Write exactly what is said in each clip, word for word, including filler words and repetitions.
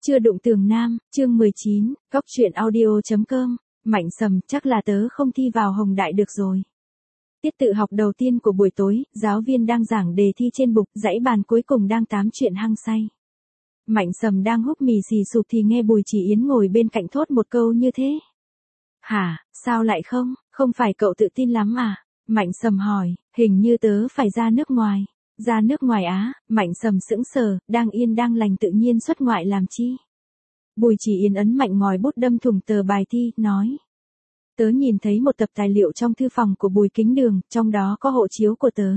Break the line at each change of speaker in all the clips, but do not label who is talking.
Chưa đụng tường nam, chương mười chín, góc truyện audio.com, Mạnh Sầm, chắc là tớ không thi vào Hồng Đại được rồi. Tiết tự học đầu tiên của buổi tối, giáo viên đang giảng đề thi trên bục, dãy bàn cuối cùng đang tám chuyện hăng say. Mạnh Sầm đang húp mì xì sụp thì nghe Bùi Chỉ Yến ngồi bên cạnh thốt một câu như thế. Hả, sao lại không, không phải cậu tự tin lắm à? Mạnh Sầm hỏi, hình như tớ phải ra nước ngoài. Ra nước ngoài á, Mạnh Sầm sững sờ, đang yên đang lành tự nhiên xuất ngoại làm chi? Bùi Chỉ Yến ấn mạnh ngòi bút đâm thủng tờ bài thi, nói. Tớ nhìn thấy một tập tài liệu trong thư phòng của Bùi Kính Đường, trong đó có hộ chiếu của tớ.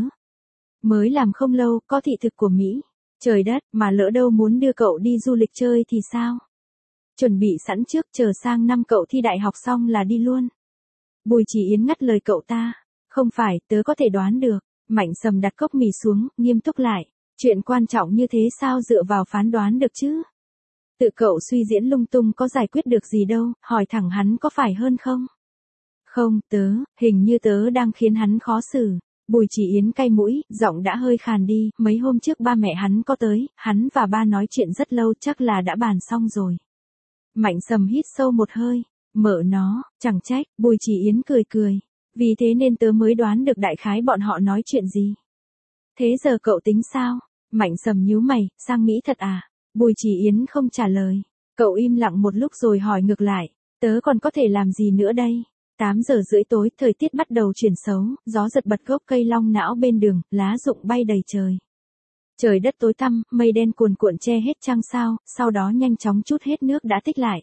Mới làm không lâu, có thị thực của Mỹ. Trời đất, mà lỡ đâu muốn đưa cậu đi du lịch chơi thì sao? Chuẩn bị sẵn trước, chờ sang năm cậu thi đại học xong là đi luôn. Bùi Chỉ Yến ngắt lời cậu ta. Không phải, tớ có thể đoán được. Mạnh Sầm đặt cốc mì xuống, nghiêm túc lại. Chuyện quan trọng như thế sao dựa vào phán đoán được chứ? Tự cậu suy diễn lung tung có giải quyết được gì đâu, hỏi thẳng hắn có phải hơn không? Không, tớ, hình như tớ đang khiến hắn khó xử. Bùi Chỉ Yến cay mũi, giọng đã hơi khàn đi, mấy hôm trước ba mẹ hắn có tới, hắn và ba nói chuyện rất lâu, chắc là đã bàn xong rồi. Mạnh Sầm hít sâu một hơi, mở nó, chẳng trách, Bùi Chỉ Yến cười cười. Vì thế nên tớ mới đoán được đại khái bọn họ nói chuyện gì. Thế giờ cậu tính sao? Mạnh Sầm nhíu mày, sang Mỹ thật à? Bùi Chỉ Yến không trả lời. Cậu im lặng một lúc rồi hỏi ngược lại. Tớ còn có thể làm gì nữa đây? tám giờ rưỡi tối, thời tiết bắt đầu chuyển xấu, gió giật bật gốc cây long não bên đường, lá rụng bay đầy trời. Trời đất tối tăm, mây đen cuồn cuộn che hết trăng sao, sau đó nhanh chóng trút hết nước đã tích lại.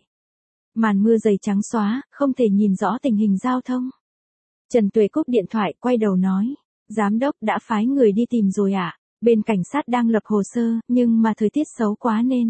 Màn mưa dày trắng xóa, không thể nhìn rõ tình hình giao thông. Trần Tuệ cúp điện thoại, quay đầu nói. Giám đốc đã phái người đi tìm rồi ạ. À? Bên cảnh sát đang lập hồ sơ, nhưng mà thời tiết xấu quá nên.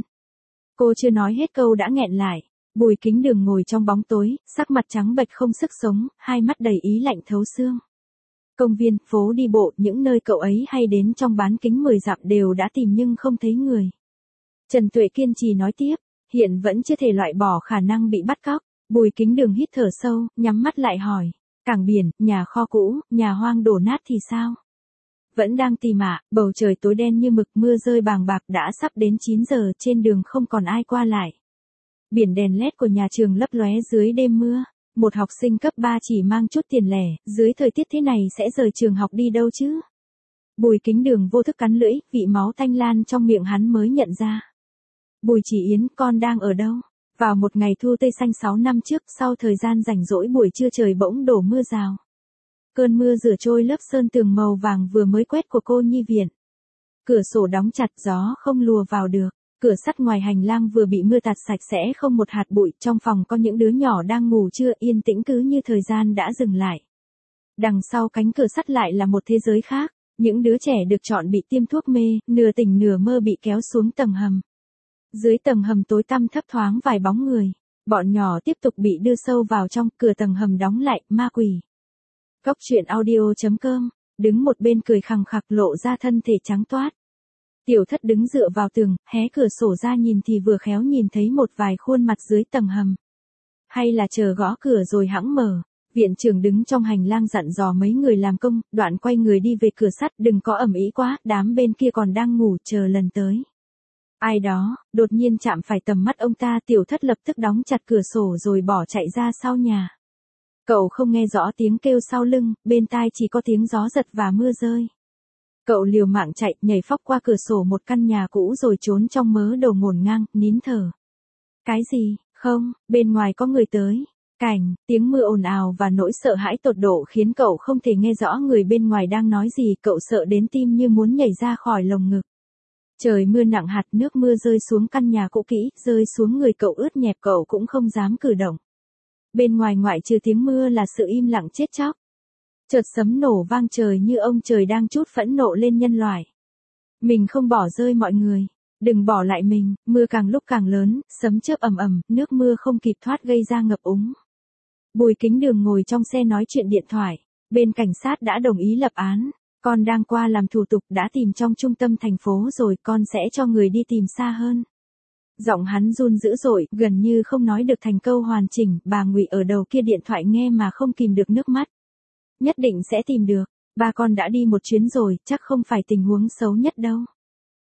Cô chưa nói hết câu đã nghẹn lại. Bùi Kính Đường ngồi trong bóng tối, sắc mặt trắng bệch không sức sống, hai mắt đầy ý lạnh thấu xương. Công viên, phố đi bộ, những nơi cậu ấy hay đến trong bán kính mười dặm đều đã tìm nhưng không thấy người. Trần Tuệ kiên trì nói tiếp, hiện vẫn chưa thể loại bỏ khả năng bị bắt cóc. Bùi Kính Đường hít thở sâu, nhắm mắt lại hỏi. Cảng biển, nhà kho cũ, nhà hoang đổ nát thì sao? Vẫn đang tìm ạ, bầu trời tối đen như mực, mưa rơi bàng bạc, đã sắp đến chín giờ, trên đường không còn ai qua lại. Biển đèn led của nhà trường lấp lóe dưới đêm mưa. Một học sinh cấp ba chỉ mang chút tiền lẻ, dưới thời tiết thế này sẽ rời trường học đi đâu chứ? Bùi Kính Đường vô thức cắn lưỡi, vị máu tanh lan trong miệng hắn mới nhận ra. Bùi Chỉ Yến, con đang ở đâu? Vào một ngày thu tây xanh sáu năm trước, sau thời gian rảnh rỗi buổi trưa trời bỗng đổ mưa rào. Cơn mưa rửa trôi lớp sơn tường màu vàng vừa mới quét của cô nhi viện. Cửa sổ đóng chặt, gió không lùa vào được. Cửa sắt ngoài hành lang vừa bị mưa tạt sạch sẽ không một hạt bụi. Trong phòng có những đứa nhỏ đang ngủ trưa, yên tĩnh cứ như thời gian đã dừng lại. Đằng sau cánh cửa sắt lại là một thế giới khác. Những đứa trẻ được chọn bị tiêm thuốc mê, nửa tỉnh nửa mơ bị kéo xuống tầng hầm. Dưới tầng hầm tối tăm thấp thoáng vài bóng người. Bọn nhỏ tiếp tục bị đưa sâu vào trong, cửa tầng hầm đóng lại, ma quỷ. Góc truyện audio.com, đứng một bên cười khằng khặc lộ ra thân thể trắng toát. Tiểu Thất đứng dựa vào tường, hé cửa sổ ra nhìn thì vừa khéo nhìn thấy một vài khuôn mặt dưới tầng hầm. Hay là chờ gõ cửa rồi hẵng mở. Viện trưởng đứng trong hành lang dặn dò mấy người làm công, đoạn quay người đi về cửa sắt, đừng có ầm ĩ quá, đám bên kia còn đang ngủ chờ lần tới. Ai đó, đột nhiên chạm phải tầm mắt ông ta, Tiểu Thất lập tức đóng chặt cửa sổ rồi bỏ chạy ra sau nhà. Cậu không nghe rõ tiếng kêu sau lưng, bên tai chỉ có tiếng gió giật và mưa rơi. Cậu liều mạng chạy, nhảy phóc qua cửa sổ một căn nhà cũ rồi trốn trong mớ đầu ngổn ngang, nín thở. Cái gì, không, bên ngoài có người tới. Cảnh, tiếng mưa ồn ào và nỗi sợ hãi tột độ khiến cậu không thể nghe rõ người bên ngoài đang nói gì, cậu sợ đến tim như muốn nhảy ra khỏi lồng ngực. Trời mưa nặng hạt, nước mưa rơi xuống căn nhà cũ kỹ, rơi xuống người cậu ướt nhẹp, cậu cũng không dám cử động. Bên ngoài ngoại trừ tiếng mưa là sự im lặng chết chóc. Chợt sấm nổ vang trời như ông trời đang trút phẫn nộ lên nhân loại. Mình không bỏ rơi mọi người, đừng bỏ lại mình. Mưa càng lúc càng lớn, sấm chớp ầm ầm, nước mưa không kịp thoát gây ra ngập úng. Bùi Kính Đường ngồi trong xe nói chuyện điện thoại. Bên cảnh sát đã đồng ý lập án. Con đang qua làm thủ tục, đã tìm trong trung tâm thành phố rồi, con sẽ cho người đi tìm xa hơn. Giọng hắn run dữ dội, gần như không nói được thành câu hoàn chỉnh. Bà Ngụy ở đầu kia điện thoại nghe mà không kìm được nước mắt. Nhất định sẽ tìm được. Ba con đã đi một chuyến rồi, chắc không phải tình huống xấu nhất đâu.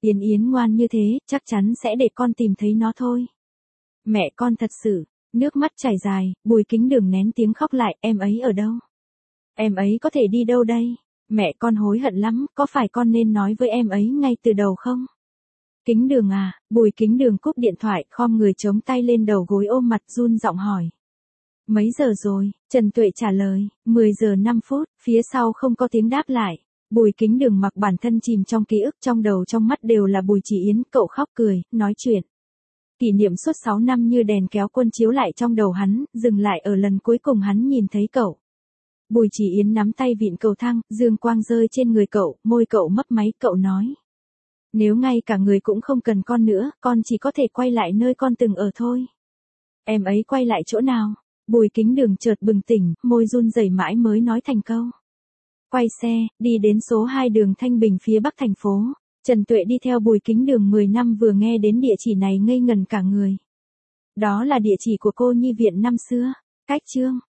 Yến Yến ngoan như thế, chắc chắn sẽ để con tìm thấy nó thôi. Mẹ con thật sự, nước mắt chảy dài, Bùi Kính Đường nén tiếng khóc lại, em ấy ở đâu? Em ấy có thể đi đâu đây? Mẹ con hối hận lắm, có phải con nên nói với em ấy ngay từ đầu không? Kính Đường à, Bùi Kính Đường cúp điện thoại, khom người chống tay lên đầu gối ôm mặt run giọng hỏi. Mấy giờ rồi? Trần Tuệ trả lời, mười giờ năm phút, phía sau không có tiếng đáp lại. Bùi Kính Đường mặc bản thân chìm trong ký ức, trong đầu trong mắt đều là Bùi Chỉ Yến, cậu khóc cười, nói chuyện. Kỷ niệm suốt sáu năm như đèn kéo quân chiếu lại trong đầu hắn, dừng lại ở lần cuối cùng hắn nhìn thấy cậu. Bùi Chỉ Yến nắm tay vịn cầu thang, dương quang rơi trên người cậu, môi cậu mấp máy, cậu nói. Nếu ngay cả người cũng không cần con nữa, con chỉ có thể quay lại nơi con từng ở thôi. Em ấy quay lại chỗ nào? Bùi Kính Đường chợt bừng tỉnh, môi run rẩy mãi mới nói thành câu. Quay xe, đi đến số hai đường Thanh Bình phía bắc thành phố. Trần Tuệ đi theo Bùi Kính Đường mười năm vừa nghe đến địa chỉ này ngây ngần cả người. Đó là địa chỉ của cô nhi viện năm xưa. Cách chương